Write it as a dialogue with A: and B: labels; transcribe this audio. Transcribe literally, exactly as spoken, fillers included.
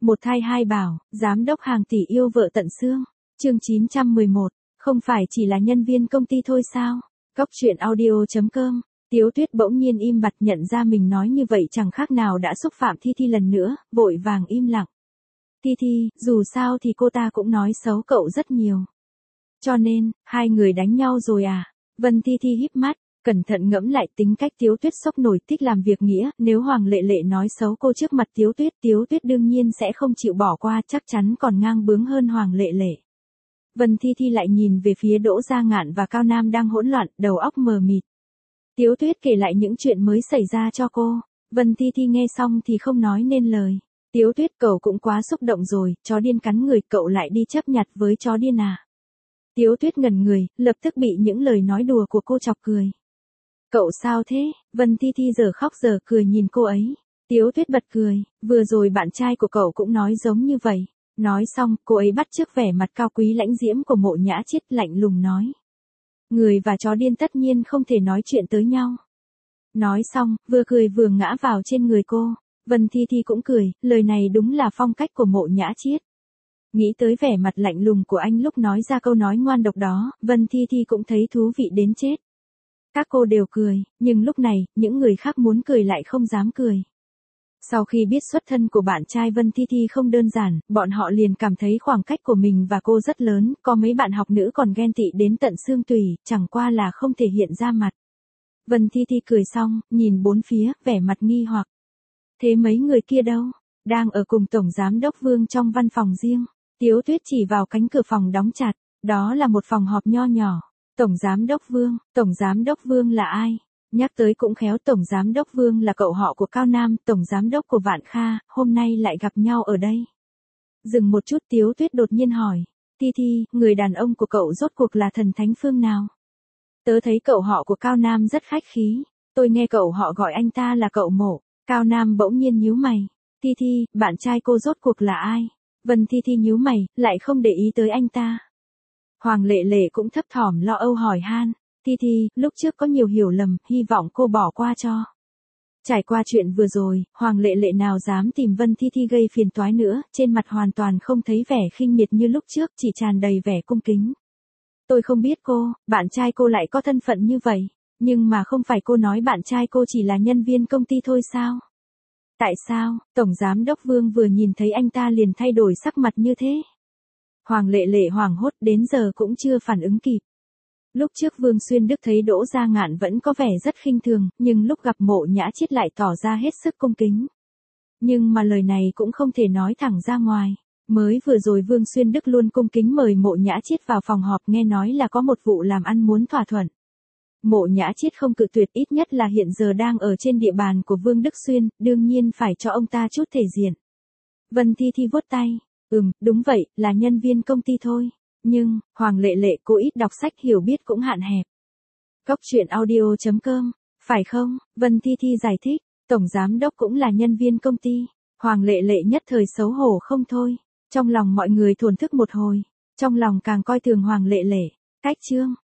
A: Một thai hai bảo, giám đốc hàng tỷ yêu vợ tận xương. Chương chín trăm mười một, không phải chỉ là nhân viên công ty thôi sao? Cóc truyện audio chấm com. Tiếu Tuyết bỗng nhiên im bặt, nhận ra mình nói như vậy chẳng khác nào đã xúc phạm Thi Thi lần nữa, vội vàng im lặng. Thi Thi, dù sao thì cô ta cũng nói xấu cậu rất nhiều. Cho nên, hai người đánh nhau rồi à? Vân Thi Thi híp mắt, cẩn thận ngẫm lại tính cách Tiếu Tuyết sốc nổi, thích làm việc nghĩa, nếu Hoàng Lệ Lệ nói xấu cô trước mặt Tiếu Tuyết, Tiếu Tuyết đương nhiên sẽ không chịu bỏ qua, chắc chắn còn ngang bướng hơn Hoàng Lệ Lệ. Vân Thi Thi lại nhìn về phía Đỗ Gia Ngạn và Cao Nam đang hỗn loạn, đầu óc mờ mịt. Tiếu Tuyết kể lại những chuyện mới xảy ra cho cô. Vân Thi Thi nghe xong thì không nói nên lời. Tiếu Tuyết, cậu cũng quá xúc động rồi, chó điên cắn người, cậu lại đi chấp nhặt với chó điên à? Tiếu Tuyết ngẩn người, lập tức bị những lời nói đùa của cô chọc cười. Cậu sao thế? Vân Thi Thi giờ khóc giờ cười nhìn cô ấy. Tiếu Tuyết bật cười, vừa rồi bạn trai của cậu cũng nói giống như vậy. Nói xong, cô ấy bắt chước vẻ mặt cao quý lãnh diễm của Mộ Nhã Chiết, lạnh lùng nói. Người và chó điên tất nhiên không thể nói chuyện tới nhau. Nói xong, vừa cười vừa ngã vào trên người cô. Vân Thi Thi cũng cười, lời này đúng là phong cách của Mộ Nhã Chiết. Nghĩ tới vẻ mặt lạnh lùng của anh lúc nói ra câu nói ngoan độc đó, Vân Thi Thi cũng thấy thú vị đến chết. Các cô đều cười, nhưng lúc này, những người khác muốn cười lại không dám cười. Sau khi biết xuất thân của bạn trai Vân Thi Thi không đơn giản, bọn họ liền cảm thấy khoảng cách của mình và cô rất lớn, có mấy bạn học nữ còn ghen tị đến tận xương tủy, chẳng qua là không thể hiện ra mặt. Vân Thi Thi cười xong, nhìn bốn phía, vẻ mặt nghi hoặc. Thế mấy người kia đâu? Đang ở cùng Tổng Giám Đốc Vương trong văn phòng riêng. Tiếu Tuyết chỉ vào cánh cửa phòng đóng chặt, đó là một phòng họp nho nhỏ. Tổng Giám Đốc Vương, Tổng Giám Đốc Vương là ai? Nhắc tới cũng khéo, Tổng Giám Đốc Vương là cậu họ của Cao Nam, Tổng Giám Đốc của Vạn Kha, hôm nay lại gặp nhau ở đây. Dừng một chút, Tiếu Tuyết đột nhiên hỏi. Thi Thi, người đàn ông của cậu rốt cuộc là thần thánh phương nào? Tớ thấy cậu họ của Cao Nam rất khách khí, tôi nghe cậu họ gọi anh ta là cậu Mộ. Cao Nam bỗng nhiên nhíu mày. Thi Thi, bạn trai cô rốt cuộc là ai? Vân Thi Thi nhíu mày, lại không để ý tới anh ta. Hoàng Lệ Lệ cũng thấp thỏm lo âu hỏi han. Thi Thi, lúc trước có nhiều hiểu lầm, hy vọng cô bỏ qua cho. Trải qua chuyện vừa rồi, Hoàng Lệ Lệ nào dám tìm Vân Thi Thi gây phiền toái nữa, trên mặt hoàn toàn không thấy vẻ khinh miệt như lúc trước, chỉ tràn đầy vẻ cung kính. Tôi không biết cô, bạn trai cô lại có thân phận như vậy, nhưng mà không phải cô nói bạn trai cô chỉ là nhân viên công ty thôi sao? Tại sao, Tổng Giám Đốc Vương vừa nhìn thấy anh ta liền thay đổi sắc mặt như thế? Hoàng Lệ Lệ hoảng hốt đến giờ cũng chưa phản ứng kịp. Lúc trước Vương Xuyên Đức thấy Đỗ Gia Ngạn vẫn có vẻ rất khinh thường, nhưng lúc gặp Mộ Nhã Chiết lại tỏ ra hết sức cung kính. Nhưng mà lời này cũng không thể nói thẳng ra ngoài. Mới vừa rồi Vương Xuyên Đức luôn cung kính mời Mộ Nhã Chiết vào phòng họp, nghe nói là có một vụ làm ăn muốn thỏa thuận. Mộ Nhã Chiết không cự tuyệt, ít nhất là hiện giờ đang ở trên địa bàn của Vương Đức Xuyên, đương nhiên phải cho ông ta chút thể diện. Vân Thi Thi vuốt tay, ừm, đúng vậy, là nhân viên công ty thôi. Nhưng, Hoàng Lệ Lệ cô ít đọc sách, hiểu biết cũng hạn hẹp. Cóc truyện audio chấm com, phải không? Vân Thi Thi giải thích, Tổng Giám Đốc cũng là nhân viên công ty. Hoàng Lệ Lệ nhất thời xấu hổ không thôi. Trong lòng mọi người thổn thức một hồi, trong lòng càng coi thường Hoàng Lệ Lệ. Cách chương